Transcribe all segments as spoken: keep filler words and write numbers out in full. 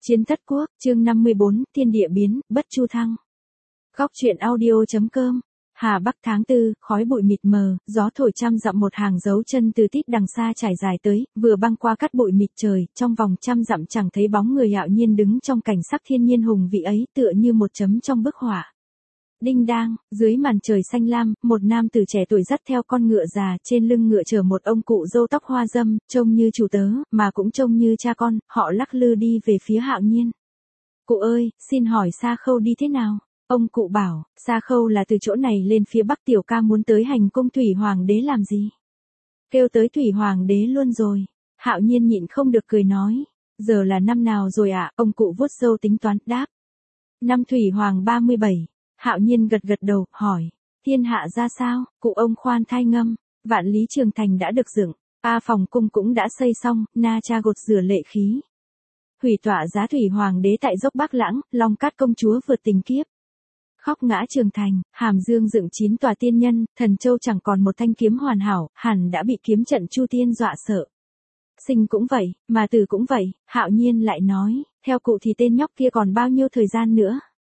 Chiến thất quốc, chương năm mươi bốn, thiên địa biến, bất chu thăng. Góc truyện audio.com. Hà Bắc tháng tư, khói bụi mịt mờ, gió thổi trăm dặm một hàng dấu chân từ tít đằng xa trải dài tới, vừa băng qua cát bụi mịt trời, trong vòng trăm dặm chẳng thấy bóng người hạo nhiên đứng trong cảnh sắc thiên nhiên hùng vĩ ấy, tựa như một chấm trong bức họa. Đinh đang, dưới màn trời xanh lam, một nam tử trẻ tuổi dắt theo con ngựa già, trên lưng ngựa chở một ông cụ râu tóc hoa râm, trông như chủ tớ, mà cũng trông như cha con, họ lắc lư đi về phía hạo nhiên. Cụ ơi, xin hỏi Sa Khâu đi thế nào? Ông cụ bảo, Sa Khâu là từ chỗ này lên phía bắc, tiểu ca muốn tới hành cung Thủy Hoàng đế làm gì? Kêu tới Thủy Hoàng đế luôn rồi. Hạo nhiên nhịn không được cười nói, giờ là năm nào rồi ạ? À? Ông cụ vuốt râu tính toán, đáp. Năm Thủy Hoàng ba mươi bảy. Hạo nhiên gật gật đầu, hỏi, thiên hạ ra sao? Cụ ông khoan thai ngâm, vạn lý trường thành đã được dựng, A phòng cung cũng đã xây xong, na cha gột rửa lệ khí. Hủy tọa giá Thủy Hoàng đế tại dốc Bắc Lãng, Long Cát công chúa vượt tình kiếp. Khóc ngã trường thành, Hàm Dương dựng chín tòa tiên nhân, Thần Châu chẳng còn một thanh kiếm hoàn hảo, hẳn đã bị kiếm trận Chu Tiên dọa sợ. Sinh cũng vậy, mà tử cũng vậy. Hạo nhiên lại nói, theo cụ thì tên nhóc kia còn bao nhiêu thời gian nữa?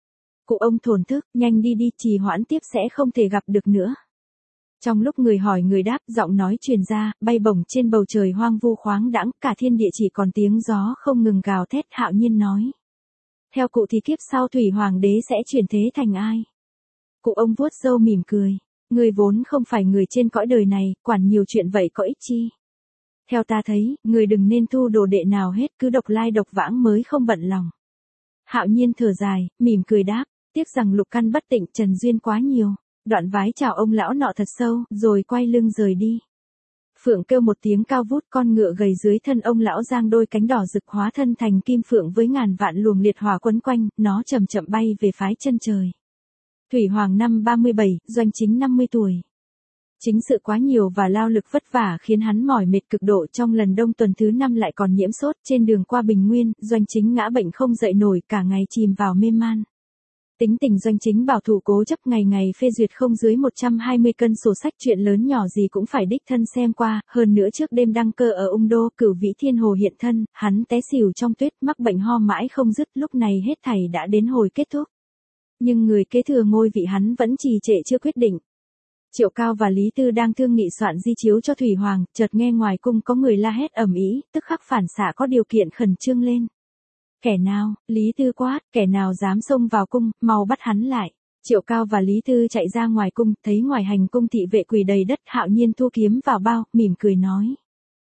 Cụ ông thổn thức, nhanh đi đi, trì hoãn tiếp sẽ không thể gặp được nữa. Trong lúc người hỏi người đáp, giọng nói truyền ra, bay bổng trên bầu trời hoang vu khoáng đãng, cả thiên địa chỉ còn tiếng gió không ngừng gào thét. Hạo nhiên nói, theo cụ thì kiếp sau Thủy Hoàng đế sẽ chuyển thế thành ai? Cụ ông vuốt râu mỉm cười, người vốn không phải người trên cõi đời này, quản nhiều chuyện vậy có ích chi? Theo ta thấy, người đừng nên thu đồ đệ nào hết, cứ độc lai độc vãng mới không bận lòng. Hạo nhiên thở dài, mỉm cười đáp, tiếc rằng lục căn bất tịnh, trần duyên quá nhiều. Đoạn vái chào ông lão nọ thật sâu, rồi quay lưng rời đi. Phượng kêu một tiếng cao vút, con ngựa gầy dưới thân ông lão giang đôi cánh đỏ rực hóa thân thành kim phượng với ngàn vạn luồng liệt hỏa quấn quanh, nó chậm chậm bay về phái chân trời. Thủy Hoàng năm ba mươi bảy, Doanh Chính năm mươi tuổi. Chính sự quá nhiều và lao lực vất vả khiến hắn mỏi mệt cực độ. Trong lần đông tuần thứ năm lại còn nhiễm sốt, trên đường qua Bình Nguyên, Doanh Chính ngã bệnh không dậy nổi, cả ngày chìm vào mê man. Tính tình Doanh Chính bảo thủ cố chấp, ngày ngày phê duyệt không dưới một trăm hai mươi cân sổ sách, chuyện lớn nhỏ gì cũng phải đích thân xem qua. Hơn nữa trước đêm đăng cơ ở Ung Đô, Cửu Vĩ Thiên Hồ hiện thân, hắn té xỉu trong tuyết, mắc bệnh ho mãi không dứt. Lúc này hết thảy đã đến hồi kết thúc. Nhưng người kế thừa ngôi vị hắn vẫn trì trệ chưa quyết định. Triệu Cao và Lý Tư đang thương nghị soạn di chiếu cho Thủy Hoàng, chợt nghe ngoài cung có người la hét ầm ĩ, tức khắc phản xạ có điều kiện khẩn trương lên. Kẻ nào? Lý Tư quát, kẻ nào dám xông vào cung, mau bắt hắn lại. Triệu Cao và Lý Tư chạy ra ngoài cung, thấy ngoài hành cung thị vệ quỳ đầy đất. Hạo nhiên thu kiếm vào bao, mỉm cười nói,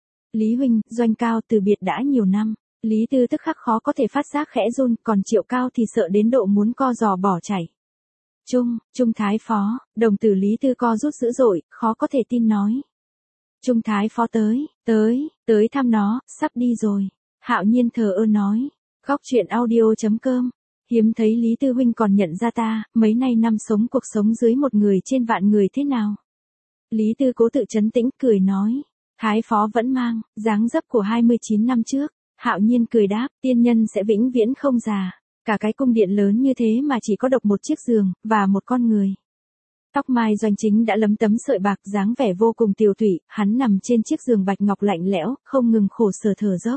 Lý huynh, Doanh Cao từ biệt đã nhiều năm. Lý Tư tức khắc khó có thể phát giác khẽ run, còn Triệu Cao thì sợ đến độ muốn co giò bỏ chạy. Trung, Trung Thái Phó, đồng tử Lý Tư co rút dữ dội, khó có thể tin nói. Trung Thái Phó tới, tới, tới thăm nó, sắp đi rồi. Hạo nhiên thờ ơ nói, góc truyện audio.com, hiếm thấy Lý Tư huynh còn nhận ra ta, mấy nay năm sống cuộc sống dưới một người trên vạn người thế nào. Lý Tư cố tự trấn tĩnh, cười nói, Thái Phó vẫn mang dáng dấp của hai mươi chín năm trước. Hạo nhiên cười đáp, tiên nhân sẽ vĩnh viễn không già. Cả cái cung điện lớn như thế mà chỉ có độc một chiếc giường, và một con người. Tóc mai Doanh Chính đã lấm tấm sợi bạc, dáng vẻ vô cùng tiều tụy, hắn nằm trên chiếc giường bạch ngọc lạnh lẽo, không ngừng khổ sở thở dốc.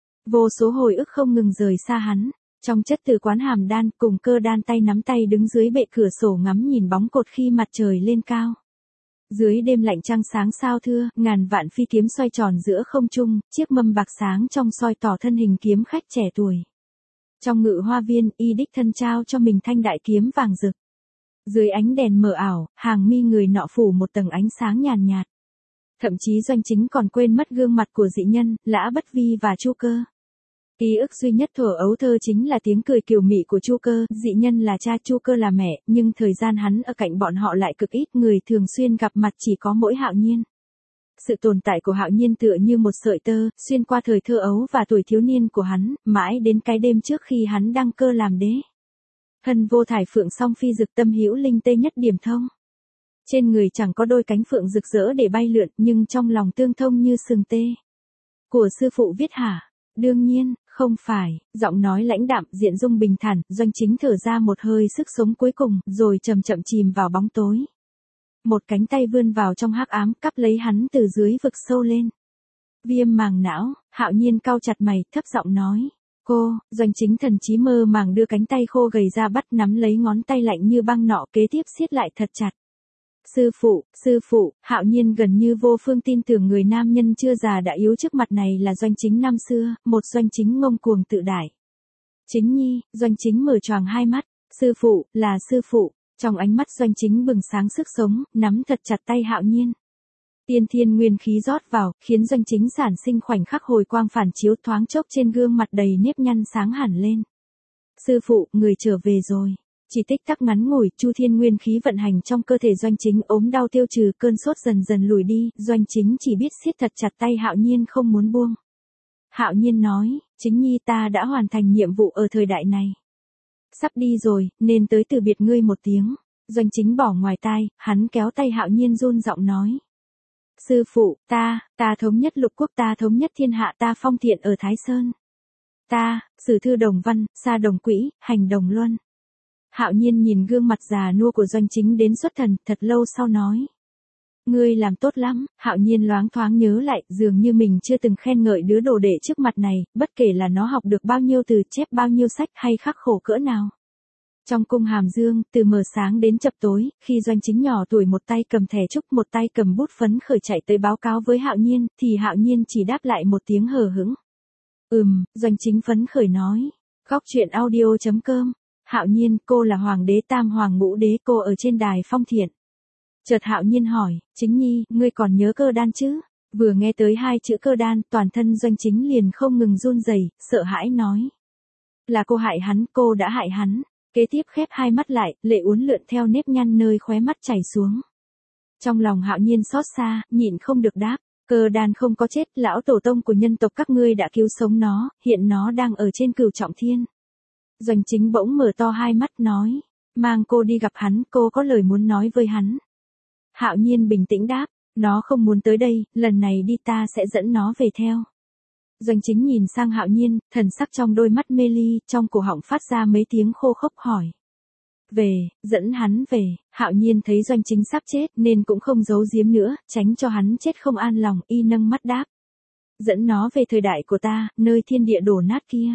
Vô số hồi ức không ngừng rời xa hắn. Trong chất từ quán Hàm Đan, cùng Cơ Đan tay nắm tay đứng dưới bệ cửa sổ ngắm nhìn bóng cột khi mặt trời lên cao. Dưới đêm lạnh trăng sáng sao thưa, ngàn vạn phi kiếm xoay tròn giữa không trung, chiếc mâm bạc sáng trong soi tỏ thân hình kiếm khách trẻ tuổi. Trong ngự hoa viên, y đích thân trao cho mình thanh đại kiếm vàng rực. Dưới ánh đèn mờ ảo, hàng mi người nọ phủ một tầng ánh sáng nhàn nhạt. Thậm chí Doanh Chính còn quên mất gương mặt của dị nhân, Lã Bất Vi và Chu Cơ. Ký ức duy nhất thuở ấu thơ chính là tiếng cười kiều mị của Chu Cơ, dị nhân là cha, Chu Cơ là mẹ, nhưng thời gian hắn ở cạnh bọn họ lại cực ít, người thường xuyên gặp mặt chỉ có mỗi Hạo nhiên. Sự tồn tại của Hạo nhiên tựa như một sợi tơ, xuyên qua thời thơ ấu và tuổi thiếu niên của hắn, mãi đến cái đêm trước khi hắn đăng cơ làm đế. Hân vô thải phượng song phi dực, tâm hữu linh tê nhất điểm thông. Trên người chẳng có đôi cánh phượng rực rỡ để bay lượn, nhưng trong lòng tương thông như sừng tê. Của sư phụ viết hả? Đương nhiên, không phải. Giọng nói lãnh đạm, diện dung bình thản, Doanh Chính thở ra một hơi sức sống cuối cùng, rồi chậm chậm chìm vào bóng tối. Một cánh tay vươn vào trong hắc ám, cắp lấy hắn từ dưới vực sâu lên. Viêm màng não. Hạo nhiên cau chặt mày, thấp giọng nói, Cô, Doanh Chính thần trí mơ màng đưa cánh tay khô gầy ra bắt nắm lấy ngón tay lạnh như băng nọ kế tiếp siết lại thật chặt. Sư phụ, sư phụ, Hạo Nhiên gần như vô phương tin tưởng người nam nhân chưa già đã yếu trước mặt này là Doanh Chính năm xưa, một Doanh Chính ngông cuồng tự đại. Chính nhi, Doanh Chính mở choàng hai mắt, sư phụ, là sư phụ, trong ánh mắt Doanh Chính bừng sáng sức sống, nắm thật chặt tay Hạo Nhiên. Tiên thiên nguyên khí rót vào, khiến Doanh Chính sản sinh khoảnh khắc hồi quang phản chiếu thoáng chốc trên gương mặt đầy nếp nhăn sáng hẳn lên. Sư phụ, người trở về rồi. Chỉ tích tắc ngắn ngủi, chu thiên nguyên khí vận hành trong cơ thể Doanh Chính ốm đau tiêu trừ, cơn sốt dần dần lùi đi, Doanh Chính chỉ biết siết thật chặt tay Hạo Nhiên không muốn buông. Hạo Nhiên nói, Chính nhi ta đã hoàn thành nhiệm vụ ở thời đại này. Sắp đi rồi, nên tới từ biệt ngươi một tiếng. Doanh Chính bỏ ngoài tai, hắn kéo tay Hạo Nhiên run giọng nói. Sư phụ, ta, ta thống nhất lục quốc, ta thống nhất thiên hạ, ta phong thiện ở Thái Sơn. Ta, sử thư đồng văn, sa đồng quỹ, hành đồng luân. Hạo Nhiên nhìn gương mặt già nua của Doanh Chính đến xuất thần, thật lâu sau nói. Ngươi làm tốt lắm, Hạo Nhiên loáng thoáng nhớ lại, dường như mình chưa từng khen ngợi đứa đồ đệ trước mặt này, bất kể là nó học được bao nhiêu từ, chép bao nhiêu sách hay khắc khổ cỡ nào. Trong cung Hàm Dương, từ mờ sáng đến chập tối, khi Doanh Chính nhỏ tuổi một tay cầm thẻ trúc một tay cầm bút phấn khởi chạy tới báo cáo với Hạo Nhiên, thì Hạo Nhiên chỉ đáp lại một tiếng hờ hững. Ừm, Doanh Chính phấn khởi nói. Góc truyện audio chấm com. Hạo Nhiên, cô là hoàng đế tam hoàng ngũ đế, cô ở trên đài phong thiện. Chợt Hạo Nhiên hỏi, Chính nhi, ngươi còn nhớ cơ đan chứ? Vừa nghe tới hai chữ cơ đan, toàn thân Doanh Chính liền không ngừng run rẩy, sợ hãi nói. Là cô hại hắn, cô đã hại hắn. Kế tiếp khép hai mắt lại, lệ uốn lượn theo nếp nhăn nơi khóe mắt chảy xuống. Trong lòng Hạo Nhiên xót xa, nhịn không được đáp, cơ đan không có chết, lão tổ tông của nhân tộc các ngươi đã cứu sống nó, hiện nó đang ở trên cửu trọng thiên. Doanh Chính bỗng mở to hai mắt nói, mang cô đi gặp hắn, cô có lời muốn nói với hắn. Hạo Nhiên bình tĩnh đáp, nó không muốn tới đây, lần này đi ta sẽ dẫn nó về theo. Doanh Chính nhìn sang Hạo Nhiên, thần sắc trong đôi mắt mê ly, trong cổ họng phát ra mấy tiếng khô khốc hỏi. Về, dẫn hắn về, Hạo Nhiên thấy Doanh Chính sắp chết nên cũng không giấu giếm nữa, tránh cho hắn chết không an lòng, y nâng mắt đáp. Dẫn nó về thời đại của ta, nơi thiên địa đổ nát kia.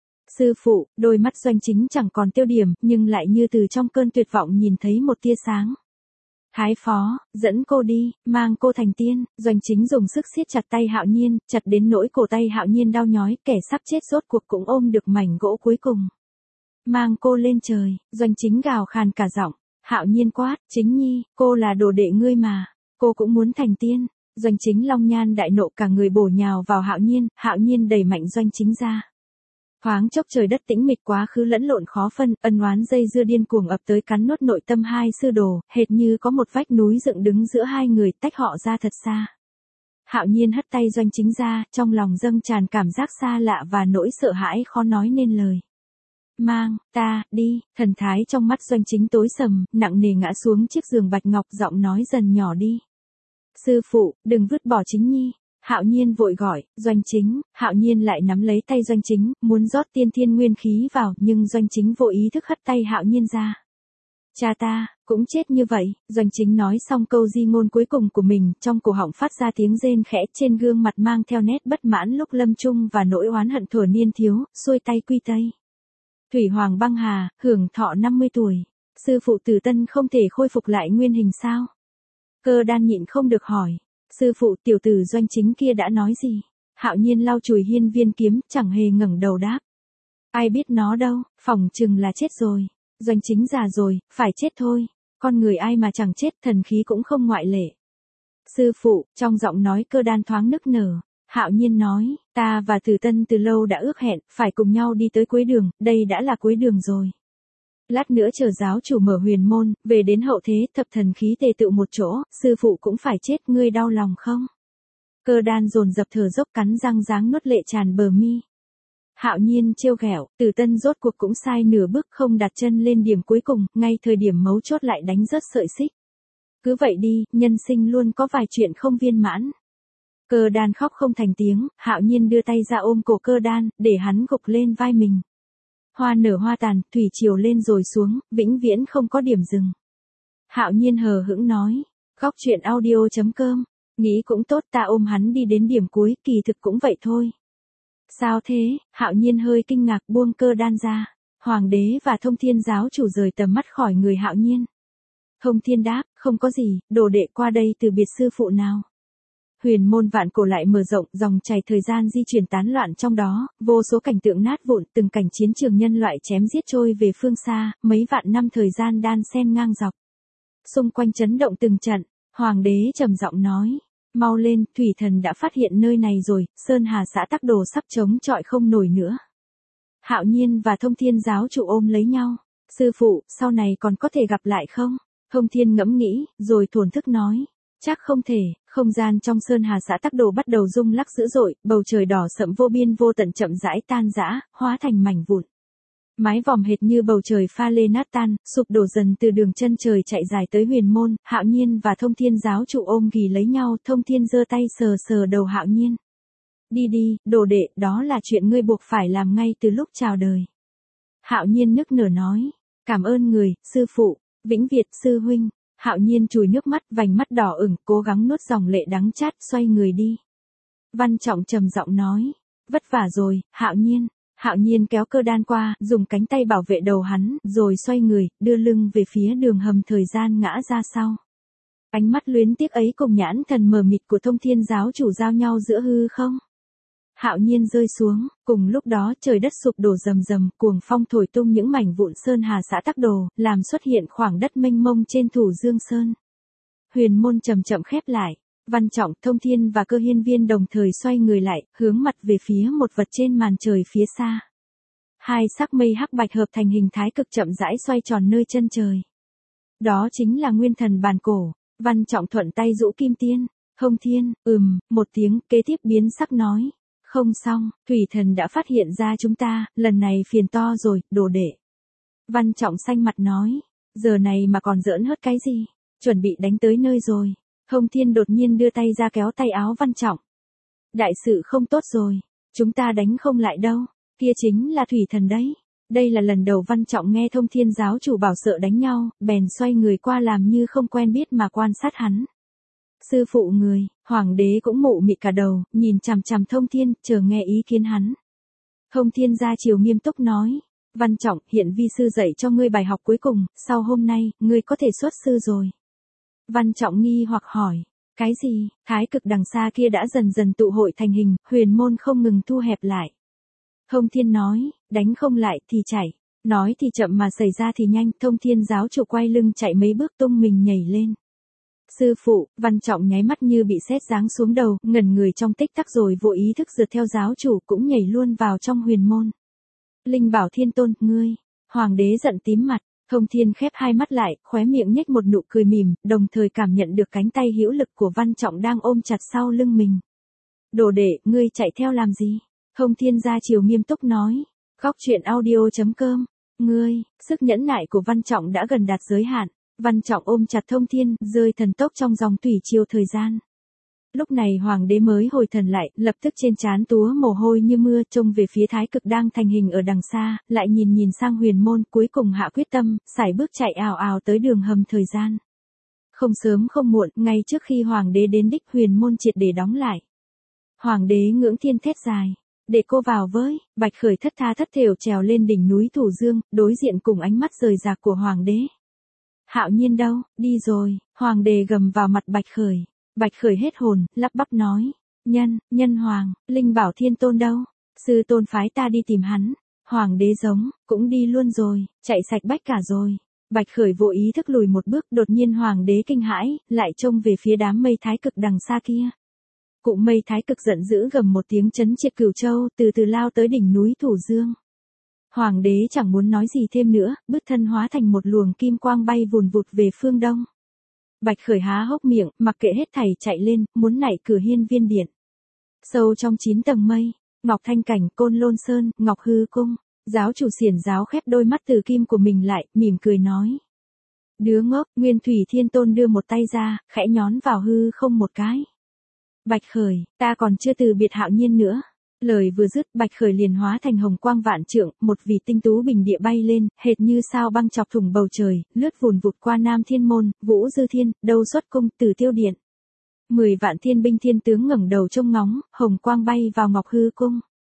Sư phụ, đôi mắt Doanh Chính chẳng còn tiêu điểm, nhưng lại như từ trong cơn tuyệt vọng nhìn thấy một tia sáng. Thái phó, dẫn cô đi, mang cô thành tiên. Doanh Chính dùng sức siết chặt tay Hạo Nhiên, chặt đến nỗi cổ tay Hạo Nhiên đau nhói, kẻ sắp chết rốt cuộc cũng ôm được mảnh gỗ cuối cùng. Mang cô lên trời, Doanh Chính gào khàn cả giọng. Hạo Nhiên quát, Chính nhi, cô là đồ đệ ngươi mà, cô cũng muốn thành tiên. Doanh Chính long nhan đại nộ, cả người bổ nhào vào Hạo Nhiên, Hạo Nhiên đẩy mạnh Doanh Chính ra. Thoáng chốc trời đất tĩnh mịch, quá khứ lẫn lộn khó phân, ân oán dây dưa điên cuồng ập tới cắn nuốt nội tâm hai sư đồ, hệt như có một vách núi dựng đứng giữa hai người, tách họ ra thật xa. Hạo Nhiên hất tay Doanh Chính ra, trong lòng dâng tràn cảm giác xa lạ và nỗi sợ hãi khó nói nên lời. Mang, ta, đi, thần thái trong mắt Doanh Chính tối sầm, nặng nề ngã xuống chiếc giường bạch ngọc, giọng nói dần nhỏ đi. Sư phụ, đừng vứt bỏ Chính nhi. Hạo Nhiên vội gọi, Doanh Chính. Hạo Nhiên lại nắm lấy tay Doanh Chính, muốn rót tiên thiên nguyên khí vào, nhưng Doanh Chính vô ý thức hất tay Hạo Nhiên ra. Cha ta, cũng chết như vậy. Doanh Chính nói xong câu di ngôn cuối cùng của mình, trong cổ họng phát ra tiếng rên khẽ, trên gương mặt mang theo nét bất mãn lúc lâm chung và nỗi oán hận thuở niên thiếu, xuôi tay quy tây. Thủy Hoàng băng hà, hưởng thọ năm mươi tuổi. Sư phụ Tử Tân không thể khôi phục lại nguyên hình sao? Cơ đan nhịn không được hỏi. Sư phụ, tiểu tử Doanh Chính kia đã nói gì? Hạo Nhiên lau chùi hiên viên kiếm, chẳng hề ngẩng đầu đáp. Ai biết nó đâu, phỏng chừng là chết rồi. Doanh Chính già rồi, phải chết thôi. Con người ai mà chẳng chết, thần khí cũng không ngoại lệ. Sư phụ, trong giọng nói Cơ đan thoáng nức nở. Hạo Nhiên nói, ta và Tử Tân từ lâu đã ước hẹn, phải cùng nhau đi tới cuối đường, đây đã là cuối đường rồi. Lát nữa chờ giáo chủ mở huyền môn, về đến hậu thế, thập thần khí tề tựu một chỗ, sư phụ cũng phải chết, ngươi đau lòng không? Cơ đan dồn dập thở dốc, cắn răng ráng nuốt lệ tràn bờ mi. Hạo Nhiên trêu ghẹo, Tử Tân rốt cuộc cũng sai nửa bước, không đặt chân lên điểm cuối cùng, ngay thời điểm mấu chốt lại đánh rớt sợi xích. Cứ vậy đi, nhân sinh luôn có vài chuyện không viên mãn. Cơ đan khóc không thành tiếng, Hạo Nhiên đưa tay ra ôm cổ Cơ đan, để hắn gục lên vai mình. Hoa nở hoa tàn, thủy triều lên rồi xuống, vĩnh viễn không có điểm dừng. Hạo Nhiên hờ hững nói, góc truyện audio chấm com, nghĩ cũng tốt, ta ôm hắn đi đến điểm cuối, kỳ thực cũng vậy thôi. Sao thế? Hạo Nhiên hơi kinh ngạc buông cơ đan ra. Hoàng đế và Thông Thiên giáo chủ rời tầm mắt khỏi người Hạo Nhiên. Thông Thiên đáp, không có gì, đồ đệ qua đây từ biệt sư phụ nào. Huyền môn vạn cổ lại mở rộng, dòng chảy thời gian di chuyển tán loạn trong đó, vô số cảnh tượng nát vụn, từng cảnh chiến trường nhân loại chém giết trôi về phương xa, mấy vạn năm thời gian đan xen ngang dọc. Xung quanh chấn động từng trận, hoàng đế trầm giọng nói, mau lên, thủy thần đã phát hiện nơi này rồi, Sơn Hà xã Tắc Đồ sắp chống chọi không nổi nữa. Hạo Nhiên và Thông Thiên giáo chủ ôm lấy nhau, sư phụ, sau này còn có thể gặp lại không? Thông Thiên ngẫm nghĩ, rồi thổn thức nói, chắc không thể. Không gian trong Sơn Hà xã Tắc Đồ bắt đầu rung lắc dữ dội, bầu trời đỏ sậm vô biên vô tận chậm rãi tan rã, hóa thành mảnh vụn. Mái vòm hệt như bầu trời pha lê nát tan, sụp đổ dần từ đường chân trời chạy dài tới huyền môn. Hạo Nhiên và Thông Thiên giáo chủ ôm ghì lấy nhau, Thông Thiên giơ tay sờ sờ đầu Hạo Nhiên. Đi đi, đồ đệ, đó là chuyện ngươi buộc phải làm ngay từ lúc chào đời. Hạo Nhiên nức nở nói, cảm ơn người, sư phụ, Vĩnh Việt sư huynh. Hạo Nhiên chùi nước mắt, vành mắt đỏ ửng, cố gắng nuốt dòng lệ đắng chát, xoay người đi. Văn Trọng trầm giọng nói, vất vả rồi, Hạo Nhiên. Hạo Nhiên kéo cơ đan qua, dùng cánh tay bảo vệ đầu hắn, rồi xoay người, đưa lưng về phía đường hầm thời gian ngã ra sau. Ánh mắt luyến tiếc ấy cùng nhãn thần mờ mịt của Thông Thiên giáo chủ giao nhau giữa hư không. Hạo Nhiên rơi xuống, cùng lúc đó trời đất sụp đổ rầm rầm, cuồng phong thổi tung những mảnh vụn Sơn Hà xã Tắc Đồ, làm xuất hiện khoảng đất mênh mông trên thủ Dương Sơn. Huyền môn chậm chậm khép lại, Văn Trọng, Thông Thiên và Cơ Hiên Viên đồng thời xoay người lại, hướng mặt về phía một vật trên màn trời phía xa. Hai sắc mây hắc bạch hợp thành hình thái cực chậm rãi xoay tròn nơi chân trời. Đó chính là nguyên thần bàn cổ. Văn Trọng thuận tay giũ kim tiên. Thông Thiên, ừm, một tiếng, kế tiếp biến sắc nói. Không xong, thủy thần đã phát hiện ra chúng ta, lần này phiền to rồi, đồ đệ. Văn Trọng xanh mặt nói, giờ này mà còn giỡn hớt cái gì, chuẩn bị đánh tới nơi rồi. Thông Thiên đột nhiên đưa tay ra kéo tay áo Văn Trọng. Đại sự không tốt rồi, chúng ta đánh không lại đâu, kia chính là thủy thần đấy. Đây là lần đầu Văn Trọng nghe Thông Thiên giáo chủ bảo sợ đánh nhau, bèn xoay người qua làm như không quen biết mà quan sát hắn. Sư phụ người, hoàng đế cũng mụ mị cả đầu, nhìn chằm chằm Thông Thiên, chờ nghe ý kiến hắn. Thông Thiên ra chiều nghiêm túc nói, Văn Trọng, hiện vi sư dạy cho ngươi bài học cuối cùng, sau hôm nay, ngươi có thể xuất sư rồi. Văn Trọng nghi hoặc hỏi, cái gì? Thái cực đằng xa kia đã dần dần tụ hội thành hình, huyền môn không ngừng thu hẹp lại. Thông Thiên nói, đánh không lại thì chạy, nói thì chậm mà xảy ra thì nhanh. Thông Thiên giáo chủ quay lưng chạy mấy bước tung mình nhảy lên. Sư phụ, Văn Trọng nháy mắt như bị sét giáng xuống đầu, ngẩn người trong tích tắc rồi vô ý thức rượt theo giáo chủ cũng nhảy luôn vào trong huyền môn. Linh Bảo Thiên Tôn, ngươi, hoàng đế giận tím mặt, Thông Thiên khép hai mắt lại, khóe miệng nhếch một nụ cười mỉm, đồng thời cảm nhận được cánh tay hữu lực của Văn Trọng đang ôm chặt sau lưng mình. Đồ đệ, ngươi chạy theo làm gì? Thông Thiên ra chiều nghiêm túc nói. Góc truyện audio chấm com, ngươi, sức nhẫn nại của Văn Trọng đã gần đạt giới hạn. Văn Trọng ôm chặt Thông Thiên, rơi thần tốc trong dòng thủy triều thời gian. Lúc này hoàng đế mới hồi thần lại, lập tức trên trán túa mồ hôi như mưa, trông về phía thái cực đang thành hình ở đằng xa, lại nhìn nhìn sang huyền môn, cuối cùng hạ quyết tâm, sải bước chạy ào ào tới đường hầm thời gian. Không sớm không muộn, ngay trước khi hoàng đế đến đích, huyền môn triệt để đóng lại. Hoàng đế ngưỡng thiên thét dài, để cô vào với. Bạch Khởi thất tha thất thểu trèo lên đỉnh núi Thủ Dương, đối diện cùng ánh mắt rời rạc của hoàng đế. Hạo Nhiên đâu, đi rồi. Hoàng đế gầm vào mặt Bạch Khởi. Bạch Khởi hết hồn, lắp bắp nói, nhân, nhân hoàng, Linh Bảo Thiên Tôn đâu? Sư tôn phái ta đi tìm hắn. Hoàng đế giống, cũng đi luôn rồi, chạy sạch bách cả rồi. Bạch Khởi vô ý thức lùi một bước, đột nhiên hoàng đế kinh hãi, lại trông về phía đám mây thái cực đằng xa kia. Cụm mây thái cực giận dữ gầm một tiếng chấn triệt Cửu Châu, từ từ lao tới đỉnh núi Thủ Dương. Hoàng đế chẳng muốn nói gì thêm nữa, bước thân hóa thành một luồng kim quang bay vùn vụt về phương đông. Bạch Khởi há hốc miệng, mặc kệ hết thảy chạy lên, muốn nảy cửa Hiên Viên điện. Sâu trong chín tầng mây, Ngọc Thanh Cảnh, Côn Lôn Sơn, Ngọc Hư Cung, giáo chủ xiển giáo khép đôi mắt từ kim của mình lại, mỉm cười nói. Đứa ngốc, Nguyên Thủy Thiên Tôn đưa một tay ra, khẽ nhón vào hư không một cái. Bạch Khởi, ta còn chưa từ biệt Hạo Nhiên nữa. Lời vừa dứt, Bạch Khởi liền hóa thành hồng quang vạn trượng, một vì tinh tú bình địa bay lên, hệt như sao băng chọc thủng bầu trời, lướt vùn vụt qua Nam Thiên Môn, Vũ Dư Thiên, Đâu Xuất Cung, Tử Tiêu Điện. Mười vạn thiên binh thiên tướng ngẩng đầu trông ngóng, hồng quang bay vào Ngọc Hư Cung.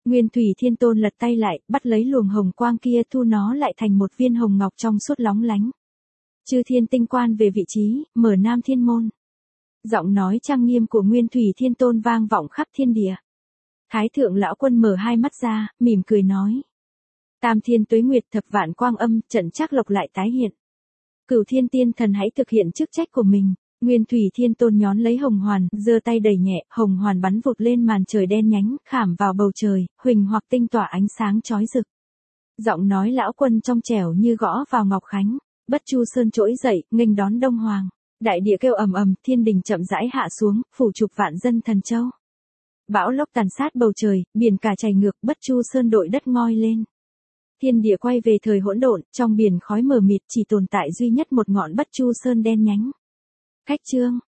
Nguyên Thủy Thiên Tôn lật tay lại, bắt lấy luồng hồng quang kia thu nó lại thành một viên hồng ngọc trong suốt lóng lánh. Chư thiên tinh quan về vị trí, mở Nam Thiên Môn. Giọng nói trang nghiêm của Nguyên Thủy Thiên Tôn vang vọng khắp thiên địa. Thái thượng lão quân mở hai mắt ra, mỉm cười nói. Tam thiên tuế nguyệt thập vạn quang âm, trận trác lộc lại tái hiện. Cửu thiên tiên thần hãy thực hiện chức trách của mình. Nguyên Thủy Thiên Tôn nhón lấy hồng hoàn, giơ tay đẩy nhẹ, hồng hoàn bắn vụt lên màn trời đen nhánh, khảm vào bầu trời, huỳnh hoặc tinh tỏa ánh sáng chói rực. Giọng nói lão quân trong trẻo như gõ vào ngọc khánh. Bất Chu Sơn trỗi dậy, nghênh đón Đông Hoàng. Đại địa kêu ầm ầm, thiên đình chậm rãi hạ xuống, phủ chục vạn dân thần châu. Bão lốc tàn sát bầu trời, biển cả chảy ngược, Bất Chu Sơn đội đất ngoi lên. Thiên địa quay về thời hỗn độn, trong biển khói mờ mịt chỉ tồn tại duy nhất một ngọn Bất Chu Sơn đen nhánh. Khách chương